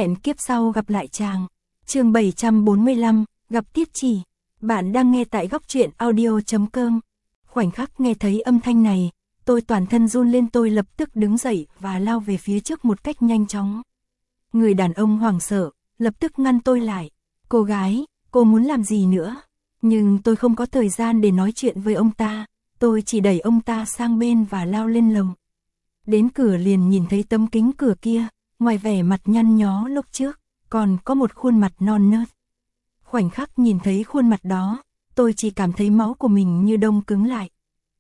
Hẹn kiếp sau gặp lại chàng. Chương 745, gặp Tiết Chỉ. Bạn đang nghe tại góc truyện audio.com. Khoảnh khắc nghe thấy âm thanh này, tôi toàn thân run lên, tôi lập tức đứng dậy và lao về phía trước một cách nhanh chóng. Người đàn ông hoảng sợ, lập tức ngăn tôi lại. Cô gái, cô muốn làm gì nữa? Nhưng tôi không có thời gian để nói chuyện với ông ta, tôi chỉ đẩy ông ta sang bên và lao lên lầu. Đến cửa liền nhìn thấy tấm kính cửa kia, ngoài vẻ mặt nhăn nhó lúc trước, còn có một khuôn mặt non nớt. Khoảnh khắc nhìn thấy khuôn mặt đó, tôi chỉ cảm thấy máu của mình như đông cứng lại.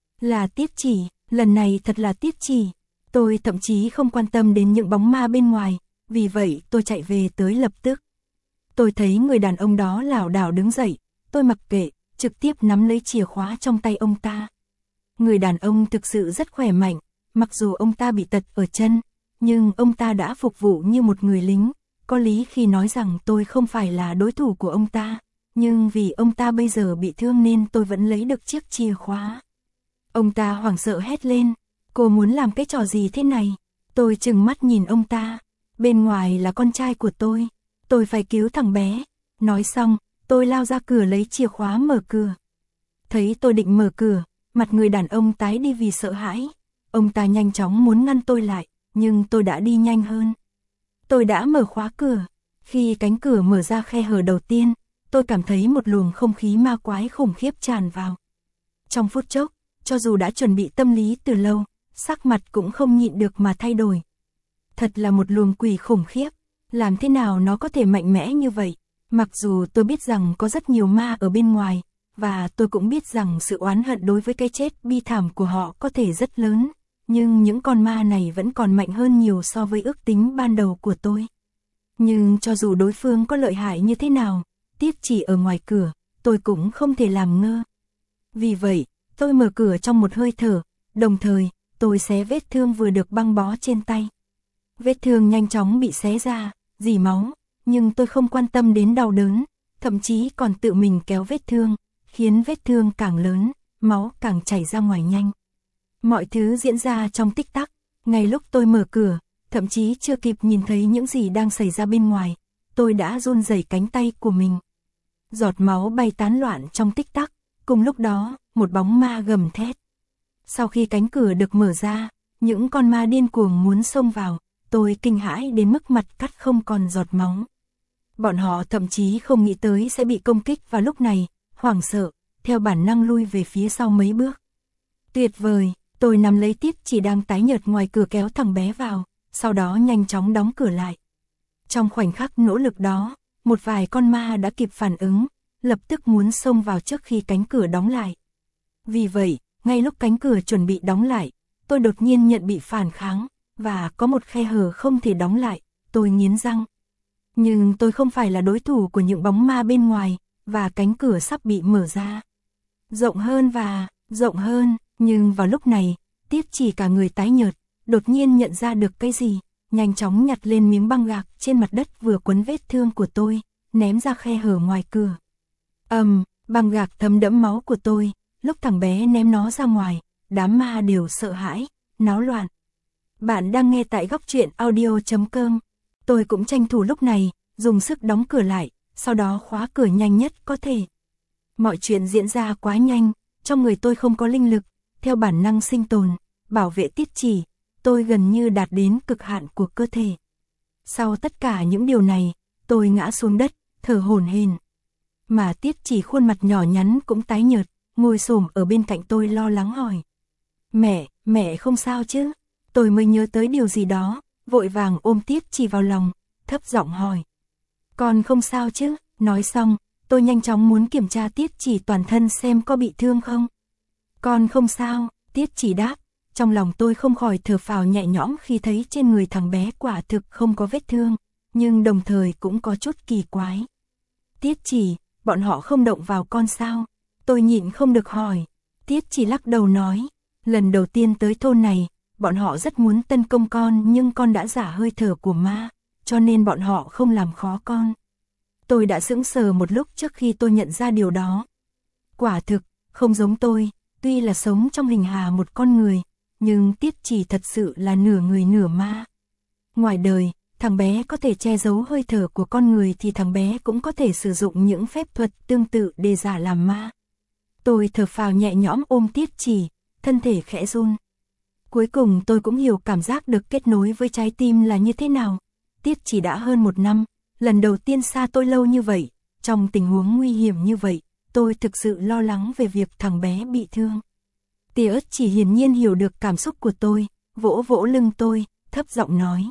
Là Tiết Chỉ, lần này thật là Tiết Chỉ. Tôi thậm chí không quan tâm đến những bóng ma bên ngoài, vì vậy tôi chạy về tới lập tức. Tôi thấy người đàn ông đó lảo đảo đứng dậy, tôi mặc kệ, trực tiếp nắm lấy chìa khóa trong tay ông ta. Người đàn ông thực sự rất khỏe mạnh, mặc dù ông ta bị tật ở chân, nhưng ông ta đã phục vụ như một người lính, có lý khi nói rằng tôi không phải là đối thủ của ông ta, nhưng vì ông ta bây giờ bị thương nên tôi vẫn lấy được chiếc chìa khóa. Ông ta hoảng sợ hét lên, cô muốn làm cái trò gì thế này? Tôi trừng mắt nhìn ông ta, bên ngoài là con trai của tôi phải cứu thằng bé. Nói xong, tôi lao ra cửa lấy chìa khóa mở cửa. Thấy tôi định mở cửa, mặt người đàn ông tái đi vì sợ hãi. Ông ta nhanh chóng muốn ngăn tôi lại, nhưng tôi đã đi nhanh hơn. Tôi đã mở khóa cửa. Khi cánh cửa mở ra khe hở đầu tiên, tôi cảm thấy một luồng không khí ma quái khủng khiếp tràn vào. Trong phút chốc, cho dù đã chuẩn bị tâm lý từ lâu, sắc mặt cũng không nhịn được mà thay đổi. Thật là một luồng quỷ khủng khiếp, làm thế nào nó có thể mạnh mẽ như vậy? Mặc dù tôi biết rằng có rất nhiều ma ở bên ngoài, và tôi cũng biết rằng sự oán hận đối với cái chết bi thảm của họ có thể rất lớn, nhưng những con ma này vẫn còn mạnh hơn nhiều so với ước tính ban đầu của tôi. Nhưng cho dù đối phương có lợi hại như thế nào, Tiết Chỉ ở ngoài cửa, tôi cũng không thể làm ngơ. Vì vậy, tôi mở cửa trong một hơi thở, đồng thời, tôi xé vết thương vừa được băng bó trên tay. Vết thương nhanh chóng bị xé ra, rỉ máu, nhưng tôi không quan tâm đến đau đớn, thậm chí còn tự mình kéo vết thương, khiến vết thương càng lớn, máu càng chảy ra ngoài nhanh. Mọi thứ diễn ra trong tích tắc, ngay lúc tôi mở cửa, thậm chí chưa kịp nhìn thấy những gì đang xảy ra bên ngoài, tôi đã run rẩy cánh tay của mình. Giọt máu bay tán loạn trong tích tắc, cùng lúc đó, một bóng ma gầm thét. Sau khi cánh cửa được mở ra, những con ma điên cuồng muốn xông vào, tôi kinh hãi đến mức mặt cắt không còn giọt máu. Bọn họ thậm chí không nghĩ tới sẽ bị công kích vào lúc này, hoảng sợ, theo bản năng lui về phía sau mấy bước. Tuyệt vời, tôi nắm lấy Tiết Chỉ đang tái nhợt ngoài cửa kéo thằng bé vào, sau đó nhanh chóng đóng cửa lại. Trong khoảnh khắc nỗ lực đó, một vài con ma đã kịp phản ứng, lập tức muốn xông vào trước khi cánh cửa đóng lại. Vì vậy, ngay lúc cánh cửa chuẩn bị đóng lại, tôi đột nhiên nhận bị phản kháng, và có một khe hở không thể đóng lại, tôi nghiến răng. Nhưng tôi không phải là đối thủ của những bóng ma bên ngoài, và cánh cửa sắp bị mở ra. Rộng hơn và rộng hơn, nhưng vào lúc này, Tiết Chỉ cả người tái nhợt, đột nhiên nhận ra được cái gì, nhanh chóng nhặt lên miếng băng gạc trên mặt đất vừa quấn vết thương của tôi, ném ra khe hở ngoài cửa. Băng gạc thấm đẫm máu của tôi, lúc thằng bé ném nó ra ngoài, đám ma đều sợ hãi, náo loạn. Bạn đang nghe tại góc truyện audio.com. Tôi cũng tranh thủ lúc này, dùng sức đóng cửa lại, sau đó khóa cửa nhanh nhất có thể. Mọi chuyện diễn ra quá nhanh, trong người tôi không có linh lực, theo bản năng sinh tồn, bảo vệ Tiết Chỉ, tôi gần như đạt đến cực hạn của cơ thể. Sau tất cả những điều này, tôi ngã xuống đất, thở hổn hển. Mà Tiết Chỉ khuôn mặt nhỏ nhắn cũng tái nhợt, ngồi xổm ở bên cạnh tôi lo lắng hỏi. Mẹ không sao chứ? Tôi mới nhớ tới điều gì đó, vội vàng ôm Tiết Chỉ vào lòng, thấp giọng hỏi. Con không sao chứ? Nói xong, tôi nhanh chóng muốn kiểm tra Tiết Chỉ toàn thân xem có bị thương không. Con không sao, Tiết Chỉ đáp, trong lòng tôi không khỏi thở phào nhẹ nhõm khi thấy trên người thằng bé quả thực không có vết thương, nhưng đồng thời cũng có chút kỳ quái. Tiết Chỉ, bọn họ không động vào con sao? Tôi nhịn không được hỏi. Tiết Chỉ lắc đầu nói, lần đầu tiên tới thôn này, bọn họ rất muốn tấn công con nhưng con đã giả hơi thở của ma, cho nên bọn họ không làm khó con. Tôi đã sững sờ một lúc trước khi tôi nhận ra điều đó. Quả thực, không giống tôi, tuy là sống trong hình hài một con người, nhưng Tiết Chỉ thật sự là nửa người nửa ma. Ngoài đời, thằng bé có thể che giấu hơi thở của con người thì thằng bé cũng có thể sử dụng những phép thuật tương tự để giả làm ma. Tôi thở phào nhẹ nhõm ôm Tiết Chỉ, thân thể khẽ run. Cuối cùng tôi cũng hiểu cảm giác được kết nối với trái tim là như thế nào. Tiết Chỉ đã hơn 1 năm, lần đầu tiên xa tôi lâu như vậy, trong tình huống nguy hiểm như vậy, tôi thực sự lo lắng về việc thằng bé bị thương. Tiết Chỉ hiển nhiên hiểu được cảm xúc của tôi, vỗ vỗ lưng tôi, thấp giọng nói.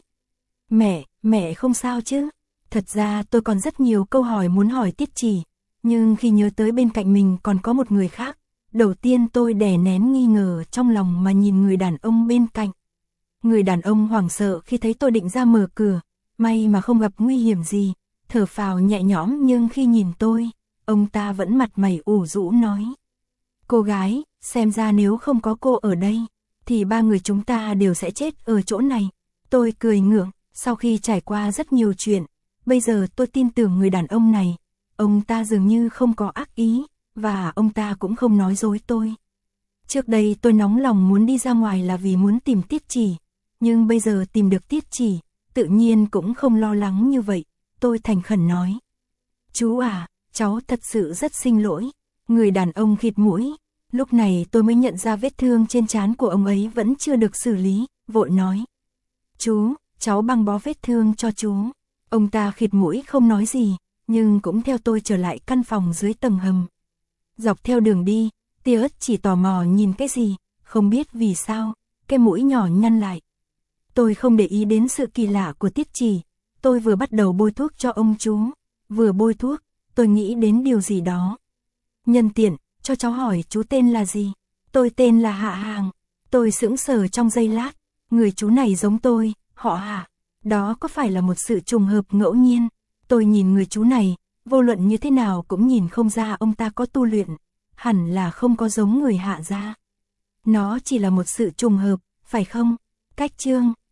Mẹ không sao chứ? Thật ra tôi còn rất nhiều câu hỏi muốn hỏi Tiết Chỉ, nhưng khi nhớ tới bên cạnh mình còn có một người khác, đầu tiên tôi đè nén nghi ngờ trong lòng mà nhìn người đàn ông bên cạnh. Người đàn ông hoảng sợ khi thấy tôi định ra mở cửa, may mà không gặp nguy hiểm gì, thở phào nhẹ nhõm, nhưng khi nhìn tôi, ông ta vẫn mặt mày ủ rũ nói. Cô gái, xem ra nếu không có cô ở đây, thì 3 người chúng ta đều sẽ chết ở chỗ này. Tôi cười ngượng, sau khi trải qua rất nhiều chuyện, bây giờ tôi tin tưởng người đàn ông này, ông ta dường như không có ác ý, và ông ta cũng không nói dối tôi. Trước đây tôi nóng lòng muốn đi ra ngoài là vì muốn tìm Tiết Chỉ, nhưng bây giờ tìm được Tiết Chỉ, tự nhiên cũng không lo lắng như vậy. Tôi thành khẩn nói. Chú à, cháu thật sự rất xin lỗi. Người đàn ông khịt mũi. Lúc này tôi mới nhận ra vết thương trên trán của ông ấy vẫn chưa được xử lý, vội nói. Chú, cháu băng bó vết thương cho chú. Ông ta khịt mũi không nói gì, nhưng cũng theo tôi trở lại căn phòng dưới tầng hầm. Dọc theo đường đi, Tiết Chỉ tò mò nhìn cái gì, không biết vì sao, cái mũi nhỏ nhăn lại. Tôi không để ý đến sự kỳ lạ của Tiết Chỉ, tôi vừa bắt đầu bôi thuốc cho ông chú, vừa bôi thuốc, tôi nghĩ đến điều gì đó. Nhân tiện, cho cháu hỏi chú tên là gì? Tôi tên là Hạ Hàng. Tôi sững sờ trong giây lát, người chú này giống tôi, họ Hạ. Đó có phải là một sự trùng hợp ngẫu nhiên? Tôi nhìn người chú này, vô luận như thế nào cũng nhìn không ra ông ta có tu luyện, hẳn là không có giống người Hạ gia. Nó chỉ là một sự trùng hợp, phải không? Cách chương